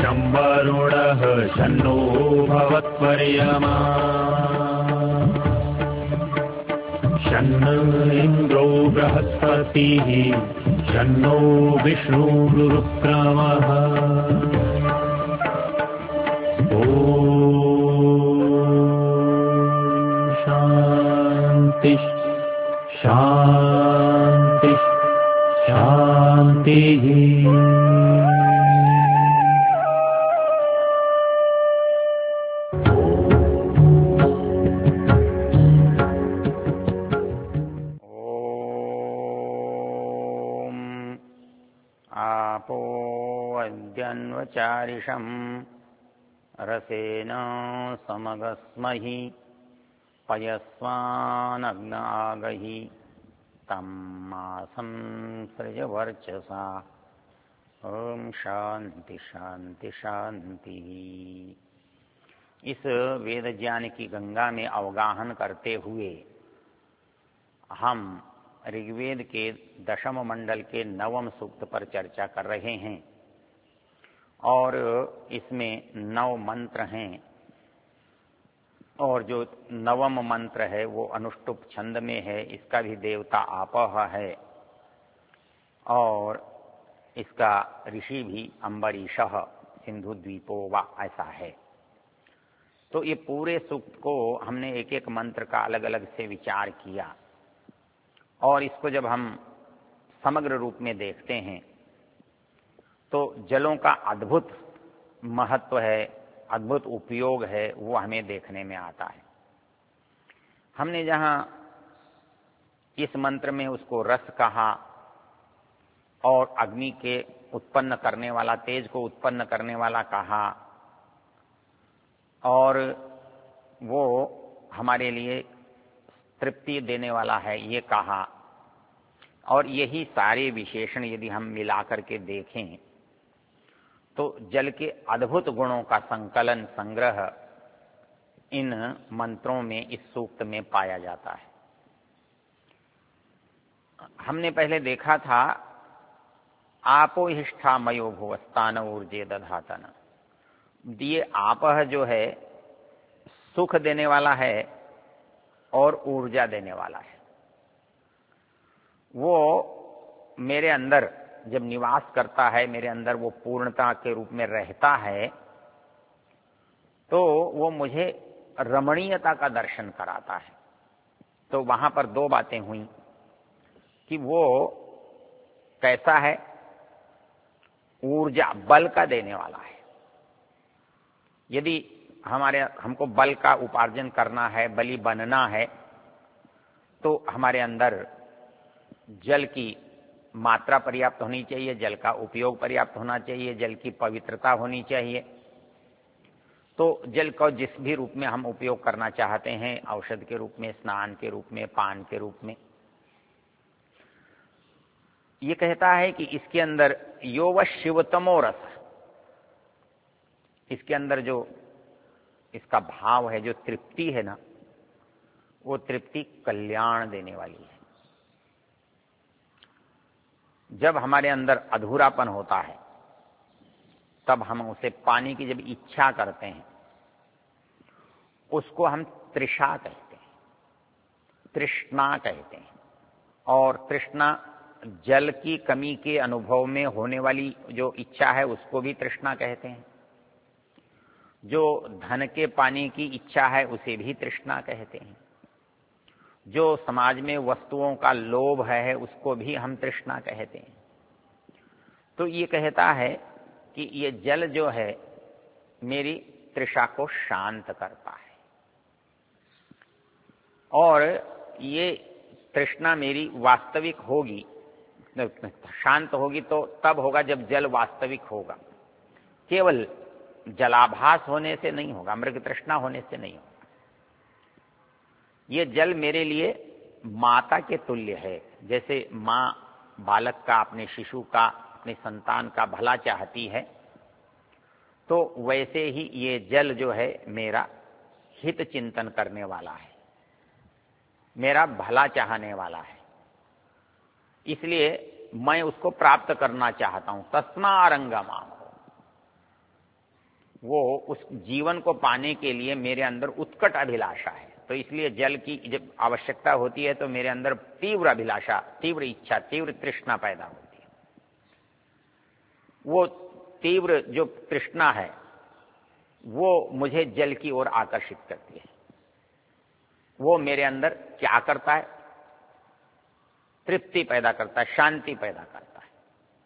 शं वरुणः शन्नो भवत्वर्यमा शन्न इन्द्रो बृहस्पतिः शन्नो विष्णुरुक्रमः ॐ शान्ति शान्ति शान्तिः। आपो अद्यन्वचारिषं रसेन समगस्महि पयस्वानग्नागहि तं मासं सृजवर्चसा। ओम शांति शांति शांति। इस वेद ज्ञान की गंगा में अवगाहन करते हुए हम ऋग्वेद के दशम मंडल के नवम सूक्त पर चर्चा कर रहे हैं और इसमें 9 मंत्र हैं और जो नवम मंत्र है वो अनुष्टुप छंद में है। इसका भी देवता आपः है और इसका ऋषि भी अम्बरीशः सिंधु द्वीपो वा ऐसा है। तो ये पूरे सूक्त को हमने एक एक मंत्र का अलग अलग से विचार किया और इसको जब हम समग्र रूप में देखते हैं तो जलों का अद्भुत महत्व है, अद्भुत उपयोग है, वो हमें देखने में आता है। हमने जहां इस मंत्र में उसको रस कहा और अग्नि के उत्पन्न करने वाला, तेज को उत्पन्न करने वाला कहा और वो हमारे लिए तृप्ति देने वाला है ये कहा, और यही सारे विशेषण यदि हम मिलाकर के देखें तो जल के अद्भुत गुणों का संकलन संग्रह इन मंत्रों में, इस सूक्त में पाया जाता है। हमने पहले देखा था आपो हिष्ठा मयो भुवस्तान ऊर्जे दधातन। ये आपह जो है सुख देने वाला है और ऊर्जा देने वाला है। वो मेरे अंदर जब निवास करता है, मेरे अंदर वो पूर्णता के रूप में रहता है तो वो मुझे रमणीयता का दर्शन कराता है। तो वहां पर 2 बातें हुई कि वो कैसा है, ऊर्जा बल का देने वाला है। यदि हमको बल का उपार्जन करना है, बली बनना है, तो हमारे अंदर जल की मात्रा पर्याप्त होनी चाहिए, जल का उपयोग पर्याप्त होना चाहिए, जल की पवित्रता होनी चाहिए। तो जल का जिस भी रूप में हम उपयोग करना चाहते हैं, औषध के रूप में, स्नान के रूप में, पान के रूप में, ये कहता है कि इसके अंदर यो व शिवतमो रस, इसके अंदर जो इसका भाव है, जो तृप्ति है ना, वो तृप्ति कल्याण देने वाली है। जब हमारे अंदर अधूरापन होता है तब हम उसे पाने की जब इच्छा करते हैं उसको हम तृषा कहते हैं, तृष्णा कहते हैं। और तृष्णा जल की कमी के अनुभव में होने वाली जो इच्छा है उसको भी तृष्णा कहते हैं। जो धन के पाने की इच्छा है उसे भी तृष्णा कहते हैं। जो समाज में वस्तुओं का लोभ है उसको भी हम तृष्णा कहते हैं। तो ये कहता है कि ये जल जो है मेरी तृषा को शांत करता है और ये तृष्णा मेरी वास्तविक होगी, शांत होगी तो तब होगा जब जल वास्तविक होगा। केवल जलाभास होने से नहीं होगा, मृग तृष्णा होने से नहीं होगा। ये जल मेरे लिए माता के तुल्य है। जैसे माँ बालक का, अपने शिशु का, अपने संतान का भला चाहती है, तो वैसे ही ये जल जो है मेरा हित चिंतन करने वाला है, मेरा भला चाहने वाला है। इसलिए मैं उसको प्राप्त करना चाहता हूं। तस्मारंगमाम, वो उस जीवन को पाने के लिए मेरे अंदर उत्कट अभिलाषा है। तो इसलिए जल की जब आवश्यकता होती है तो मेरे अंदर तीव्र अभिलाषा, तीव्र इच्छा, तीव्र तृष्णा पैदा होती है। वो तीव्र जो तृष्णा है वो मुझे जल की ओर आकर्षित करती है। वो मेरे अंदर क्या करता है? तृप्ति पैदा करता है, शांति पैदा करता है।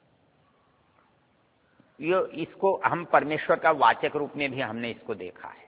ये इसको हम परमेश्वर का वाचक रूप में भी हमने इसको देखा है।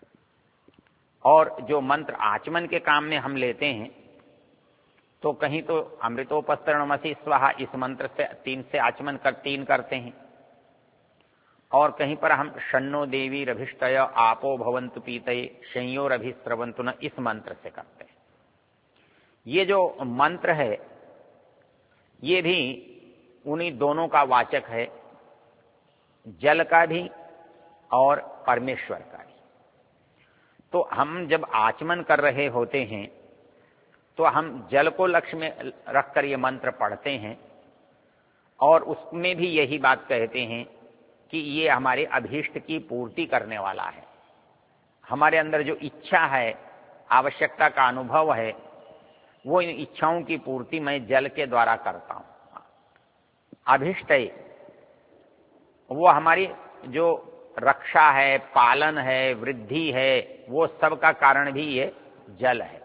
और जो मंत्र आचमन के काम में हम लेते हैं तो कहीं तो अमृतोपस्तरणमसि स्वाहा इस मंत्र से 3 से आचमन 3 करते हैं, और कहीं पर हम शन्नो देवी रभिष्टय आपो भवन्तु पीतये संयोरभिस्रवन्तु न इस मंत्र से करते हैं। ये जो मंत्र है ये भी उन्हीं दोनों का वाचक है, जल का भी और परमेश्वर का भी। तो हम जब आचमन कर रहे होते हैं तो हम जल को लक्ष्य में रखकर ये मंत्र पढ़ते हैं और उसमें भी यही बात कहते हैं कि ये हमारे अभीष्ट की पूर्ति करने वाला है। हमारे अंदर जो इच्छा है, आवश्यकता का अनुभव है, वो इन इच्छाओं की पूर्ति मैं जल के द्वारा करता हूं। अभीष्ट वो हमारी जो रक्षा है, पालन है, वृद्धि है, वो सब का कारण भी ये जल है।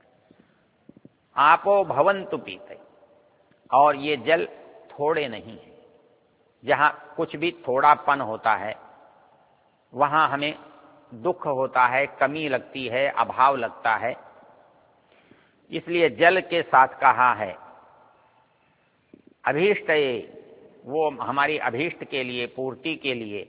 आपो भवन्तु पीतये, और ये जल थोड़े नहीं है। जहां कुछ भी थोड़ापन होता है वहां हमें दुख होता है, कमी लगती है, अभाव लगता है। इसलिए जल के साथ कहा है अभीष्ट, वो हमारी अभीष्ट के लिए, पूर्ति के लिए।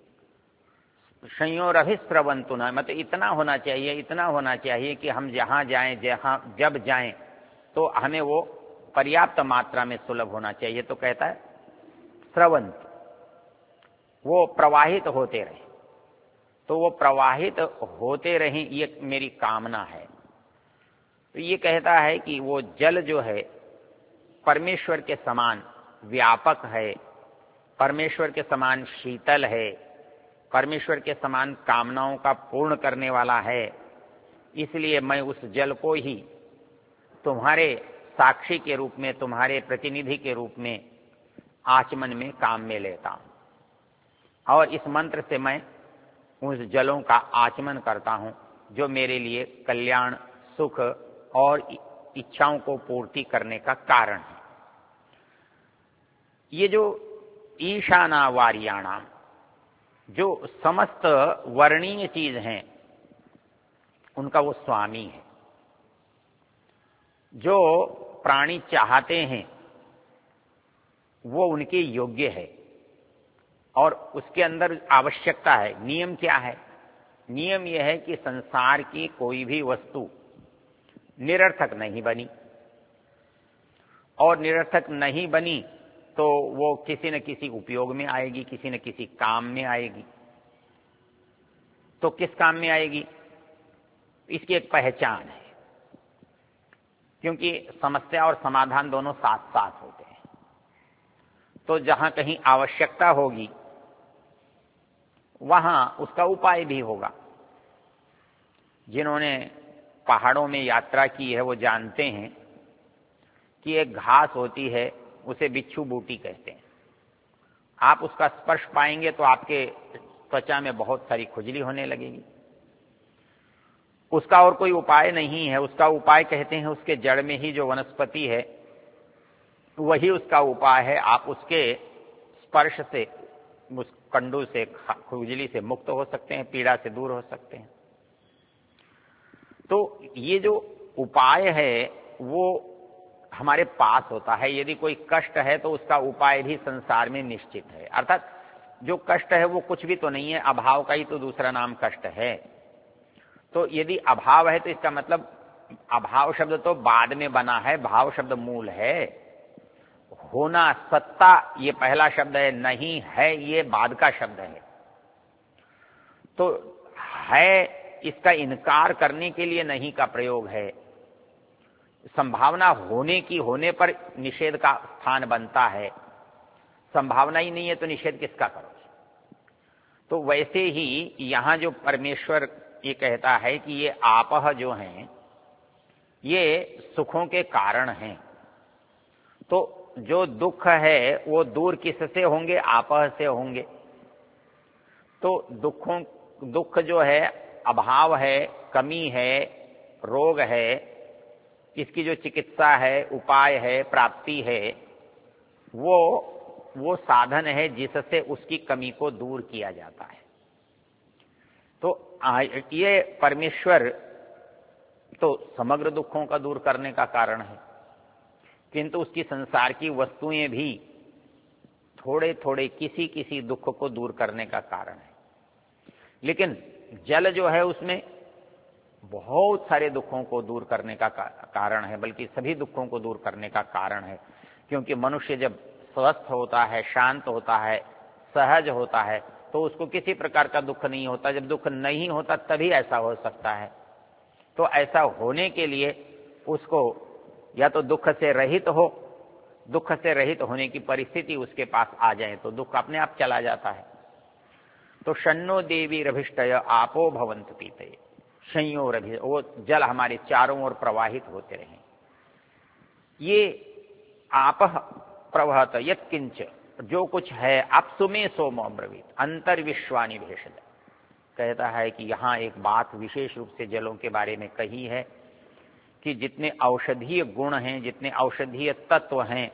संयोरभिस्रवन्तु न, मतलब इतना होना चाहिए, इतना होना चाहिए कि हम जहां जाएं, जहां जब जाएं तो हमें वो पर्याप्त मात्रा में सुलभ होना चाहिए। तो कहता है स्रवंत, वो प्रवाहित होते रहे। तो वो प्रवाहित होते रहे, ये मेरी कामना है। तो ये कहता है कि वो जल जो है परमेश्वर के समान व्यापक है, परमेश्वर के समान शीतल है, परमेश्वर के समान कामनाओं का पूर्ण करने वाला है। इसलिए मैं उस जल को ही तुम्हारे साक्षी के रूप में, तुम्हारे प्रतिनिधि के रूप में आचमन में काम में लेता हूं, और इस मंत्र से मैं उस जलों का आचमन करता हूं जो मेरे लिए कल्याण, सुख और इच्छाओं को पूर्ति करने का कारण है। ये जो ईशानावार्याणाम, जो समस्त वर्णीय चीज हैं उनका वो स्वामी है। जो प्राणी चाहते हैं वो उनके योग्य है, और उसके अंदर आवश्यकता है। नियम क्या है? नियम यह है कि संसार की कोई भी वस्तु निरर्थक नहीं बनी, और निरर्थक नहीं बनी तो वो किसी न किसी उपयोग में आएगी, किसी न किसी काम में आएगी। तो किस काम में आएगी? इसकी एक पहचान है, क्योंकि समस्या और समाधान दोनों साथ साथ होते हैं। तो जहां कहीं आवश्यकता होगी वहां उसका उपाय भी होगा। जिन्होंने पहाड़ों में यात्रा की है वो जानते हैं कि एक घास होती है, उसे बिच्छू बूटी कहते हैं। आप उसका स्पर्श पाएंगे तो आपके त्वचा में बहुत सारी खुजली होने लगेगी। उसका और कोई उपाय नहीं है। उसका उपाय कहते हैं उसके जड़ में ही जो वनस्पति है वही उसका उपाय है। आप उसके स्पर्श से, उस कंडू से, खुजली से मुक्त हो सकते हैं, पीड़ा से दूर हो सकते हैं। तो ये जो उपाय है वो हमारे पास होता है। यदि कोई कष्ट है तो उसका उपाय भी संसार में निश्चित है। अर्थात जो कष्ट है वो कुछ भी तो नहीं है, अभाव का ही तो दूसरा नाम कष्ट है। तो यदि अभाव है तो इसका मतलब, अभाव शब्द तो बाद में बना है, भाव शब्द मूल है। होना, सत्ता, ये पहला शब्द है, नहीं है ये बाद का शब्द है। तो है इसका इनकार करने के लिए नहीं का प्रयोग है। संभावना होने की, होने पर निषेध का स्थान बनता है। संभावना ही नहीं है तो निषेध किसका करोगे? तो वैसे ही यहां जो परमेश्वर ये कहता है कि ये आपह जो हैं ये सुखों के कारण हैं। तो जो दुख है वो दूर किससे होंगे? आपह से होंगे। तो दुख जो है, अभाव है, कमी है, रोग है, इसकी जो चिकित्सा है, उपाय है, प्राप्ति है, वो साधन है जिससे उसकी कमी को दूर किया जाता है। तो ये परमेश्वर तो समग्र दुखों का दूर करने का कारण है, किंतु उसकी संसार की वस्तुएं भी थोड़े थोड़े किसी किसी दुख को दूर करने का कारण है। लेकिन जल जो है उसमें बहुत सारे दुखों को दूर करने का कारण है, बल्कि सभी दुखों को दूर करने का कारण है। क्योंकि मनुष्य जब स्वस्थ होता है, शांत होता है, सहज होता है, तो उसको किसी प्रकार का दुख नहीं होता। जब दुख नहीं होता तभी ऐसा हो सकता है। तो ऐसा होने के लिए उसको या तो दुख से रहित हो, दुख से रहित होने की परिस्थिति उसके पास आ जाए तो दुख अपने आप चला जाता है। तो शन्नो देवी रभिष्टय आपो भवंत पीते, संयो रभि, वो जल हमारे चारों ओर प्रवाहित होते रहे। ये आपह प्रवहत यत्किंच, जो कुछ है अप्सुमे सोमो ब्रवीत अंतर्विश्वानि भेषज। कहता है कि यहां एक बात विशेष रूप से जलों के बारे में कही है कि जितने औषधीय गुण हैं, जितने औषधीय तत्व हैं,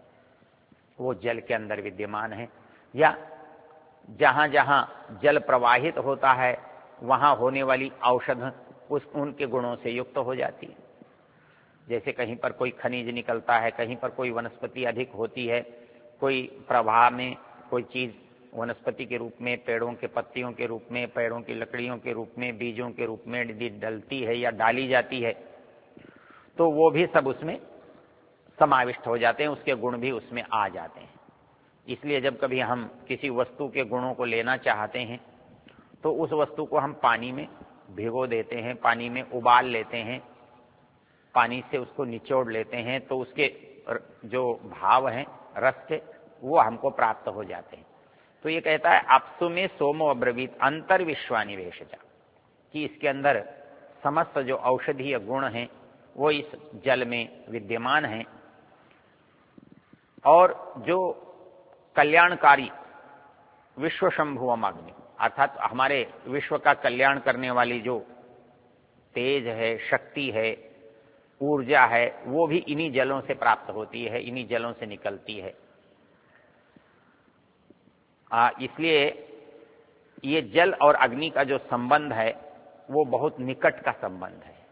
वो जल के अंदर विद्यमान है। या जहां जहां जल प्रवाहित होता है वहां होने वाली औषध उनके गुणों से युक्त हो जाती है। जैसे कहीं पर कोई खनिज निकलता है, कहीं पर कोई वनस्पति अधिक होती है, कोई प्रवाह में कोई चीज वनस्पति के रूप में, पेड़ों के पत्तियों के रूप में, पेड़ों की लकड़ियों के रूप में, बीजों के रूप में यदि डलती है या डाली जाती है तो वो भी सब उसमें समाविष्ट हो जाते हैं, उसके गुण भी उसमें आ जाते हैं। इसलिए जब कभी हम किसी वस्तु के गुणों को लेना चाहते हैं तो उस वस्तु को हम पानी में भिगो देते हैं, पानी में उबाल लेते हैं, पानी से उसको निचोड़ लेते हैं, तो उसके जो भाव हैं रस के वो हमको प्राप्त हो जाते हैं। तो ये कहता है अप्सु में सोमो अब्रवीत अंतर्विश्वानि भेषजा, कि इसके अंदर समस्त जो औषधीय गुण हैं वो इस जल में विद्यमान हैं। और जो कल्याणकारी विश्व शंभुवम अग्नि, अर्थात हमारे विश्व का कल्याण करने वाली जो तेज है, शक्ति है, ऊर्जा है, वो भी इन्हीं जलों से प्राप्त होती है, इन्हीं जलों से निकलती है। इसलिए ये जल और अग्नि का जो संबंध है वो बहुत निकट का संबंध है।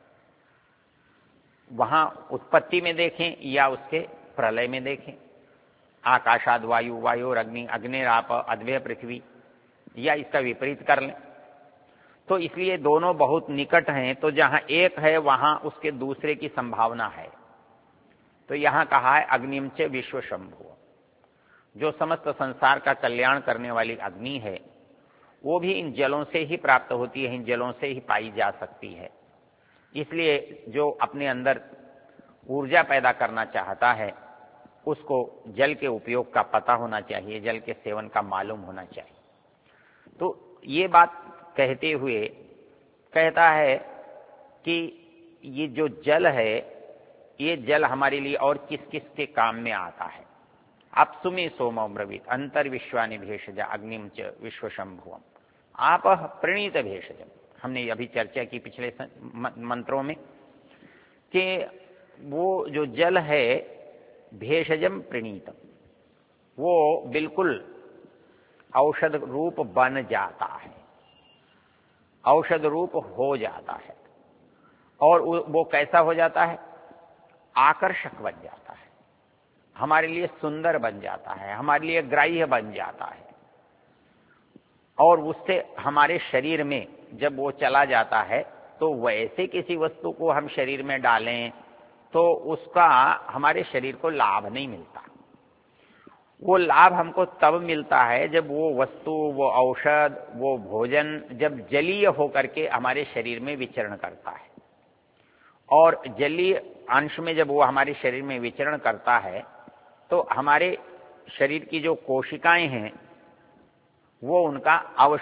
वहां उत्पत्ति में देखें या उसके प्रलय में देखें, आकाशाद वायु, वायु और अग्नि, अग्निराप अद्वय पृथ्वी, या इसका विपरीत कर लें तो इसलिए दोनों बहुत निकट हैं। तो जहां एक है वहां उसके दूसरे की संभावना है। तो यहां कहा है अग्निम च विश्व शंभु, जो समस्त संसार का कल्याण करने वाली अग्नि है वो भी इन जलों से ही प्राप्त होती है, इन जलों से ही पाई जा सकती है। इसलिए जो अपने अंदर ऊर्जा पैदा करना चाहता है उसको जल के उपयोग का पता होना चाहिए, जल के सेवन का मालूम होना चाहिए। तो ये बात कहते हुए कहता है कि ये जो जल है, ये जल हमारे लिए और किस किस के काम में आता है। अप्सुमे सोमो ब्रवीत अंतर्विश्वानि भेषजा अग्निम च विश्व शंभुवम आपह प्रणीत भेषजम। हमने अभी चर्चा की पिछले मंत्रों में कि वो जो जल है भेषजम प्रणीतम, वो बिल्कुल औषध रूप बन जाता है, औषध रूप हो जाता है। और वो कैसा हो जाता है? आकर्षक बन जाता है, हमारे लिए सुंदर बन जाता है, हमारे लिए ग्राह्य बन जाता है। और उससे हमारे शरीर में जब वो चला जाता है तो वैसे किसी वस्तु को हम शरीर में डालें तो उसका हमारे शरीर को लाभ नहीं मिलता। वो लाभ हमको तब मिलता है जब वो वस्तु, वो औषध, वो भोजन जब जलीय होकर के हमारे शरीर में विचरण करता है। और जलीय अंश में जब वो हमारे शरीर में विचरण करता है तो हमारे शरीर की जो कोशिकाएं हैं वो उनका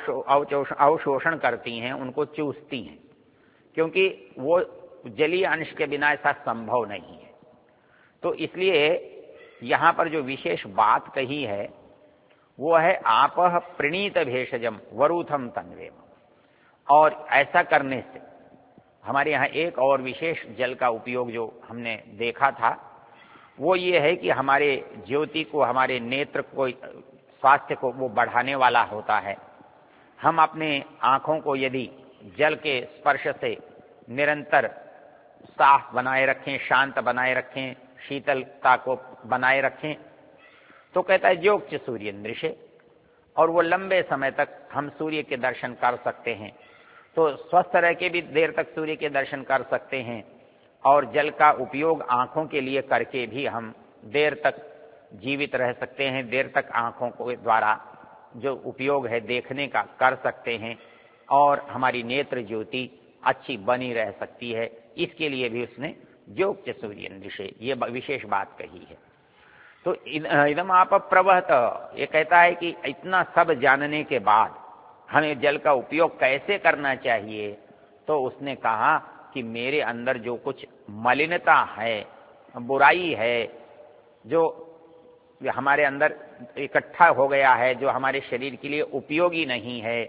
अवशोषण करती हैं, उनको चूसती हैं, क्योंकि वो जलीय अंश के बिना ऐसा संभव नहीं है। तो इसलिए यहां पर जो विशेष बात कही है वो है आपः प्रणीत भेषजम वरूथम तन्वेम। और ऐसा करने से हमारे यहाँ एक और विशेष जल का उपयोग जो हमने देखा था वो ये है कि हमारे ज्योति को, हमारे नेत्र को, स्वास्थ्य को वो बढ़ाने वाला होता है। हम अपने आंखों को यदि जल के स्पर्श से निरंतर साफ बनाए रखें, शांत बनाए रखें, शीतलता को बनाए रखें, तो कहता है ज्योक्च सूर्य दृश्य, और वो लंबे समय तक हम सूर्य के दर्शन कर सकते हैं। तो स्वस्थ रह के भी देर तक सूर्य के दर्शन कर सकते हैं, और जल का उपयोग आंखों के लिए करके भी हम देर तक जीवित रह सकते हैं, देर तक आंखों को द्वारा जो उपयोग है देखने का कर सकते हैं, और हमारी नेत्र ज्योति अच्छी बनी रह सकती है। इसके लिए भी उसने ज्योक्च सूर्य दृश्य ये विशेष बात कही है। तो इदम आप प्रवहत, ये कहता है कि इतना सब जानने के बाद हमें जल का उपयोग कैसे करना चाहिए। तो उसने कहा कि मेरे अंदर जो कुछ मलिनता है, बुराई है, जो हमारे अंदर इकट्ठा हो गया है, जो हमारे शरीर के लिए उपयोगी नहीं है,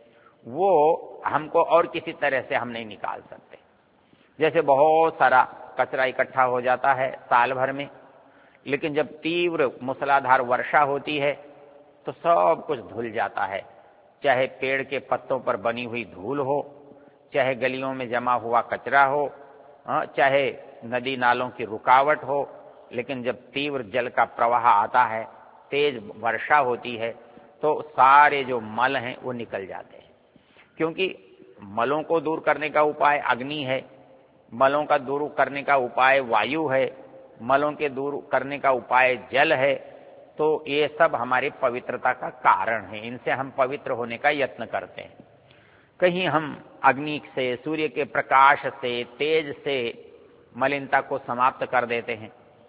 वो हमको और किसी तरह से हम नहीं निकाल सकते। जैसे बहुत सारा कचरा इकट्ठा हो जाता है साल भर में, लेकिन जब तीव्र मूसलाधार वर्षा होती है तो सब कुछ धुल जाता है, चाहे पेड़ के पत्तों पर बनी हुई धूल हो, चाहे गलियों में जमा हुआ कचरा हो, चाहे नदी नालों की रुकावट हो। लेकिन जब तीव्र जल का प्रवाह आता है, तेज वर्षा होती है, तो सारे जो मल हैं वो निकल जाते हैं। क्योंकि मलों को दूर करने का उपाय अग्नि है, मलों का दूर करने का उपाय वायु है, मलों के दूर करने का उपाय जल है। तो ये सब हमारी पवित्रता का कारण है, इनसे हम पवित्र होने का यत्न करते हैं। कहीं हम अग्नि से, सूर्य के प्रकाश से, तेज से मलिनता को समाप्त कर देते हैं,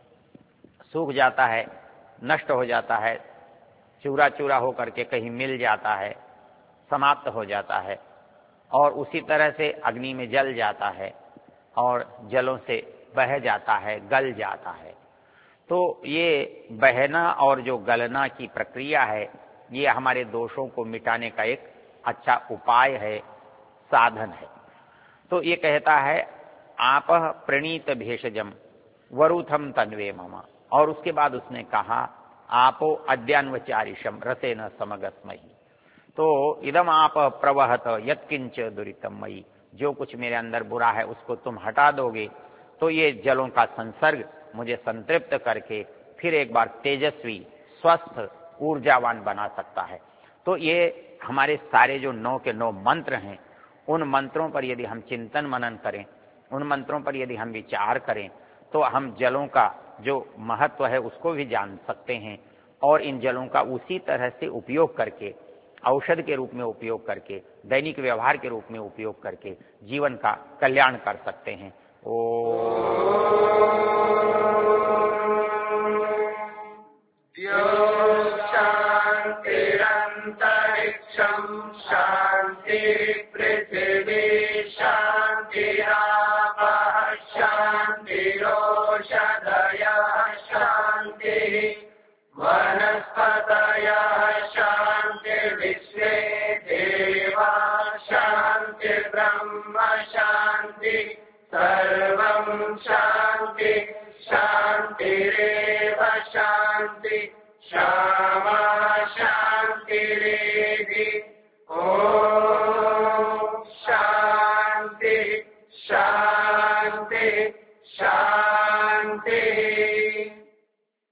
सूख जाता है, नष्ट हो जाता है, चूरा चूरा होकर के कहीं मिल जाता है, समाप्त हो जाता है, और उसी तरह से अग्नि में जल जाता है और जलों से बह जाता है, गल जाता है। तो ये बहना और जो गलना की प्रक्रिया है, ये हमारे दोषों को मिटाने का एक अच्छा उपाय है, साधन है। तो ये कहता है आपः प्रणीत भेषजम वरूथम तन्वे मम। और उसके बाद उसने कहा आपो अद्यान्वचारिषम रसेन समगस्महि। तो इदम आप प्रवहत यत्किंच दुरितम मयि, जो कुछ मेरे अंदर बुरा है उसको तुम हटा दोगे तो ये जलों का संसर्ग मुझे संतृप्त करके फिर एक बार तेजस्वी, स्वस्थ, ऊर्जावान बना सकता है। तो ये हमारे सारे जो 9 के 9 मंत्र हैं, उन मंत्रों पर यदि हम चिंतन मनन करें, उन मंत्रों पर यदि हम विचार करें, तो हम जलों का जो महत्व है उसको भी जान सकते हैं, और इन जलों का उसी तरह से उपयोग करके, औषध के रूप में उपयोग करके, दैनिक व्यवहार के रूप में उपयोग करके जीवन का कल्याण कर सकते हैं। शांतिरंतरिक्षं शांति पृथिवी शांतिरापः शांतिरोषधयः शांतिः वनस्पतयः शांतिर्विश्वे देवा शांतिर्ब्रह्म शांति सर्वं शांति शांतिरेव शांति। श्यामा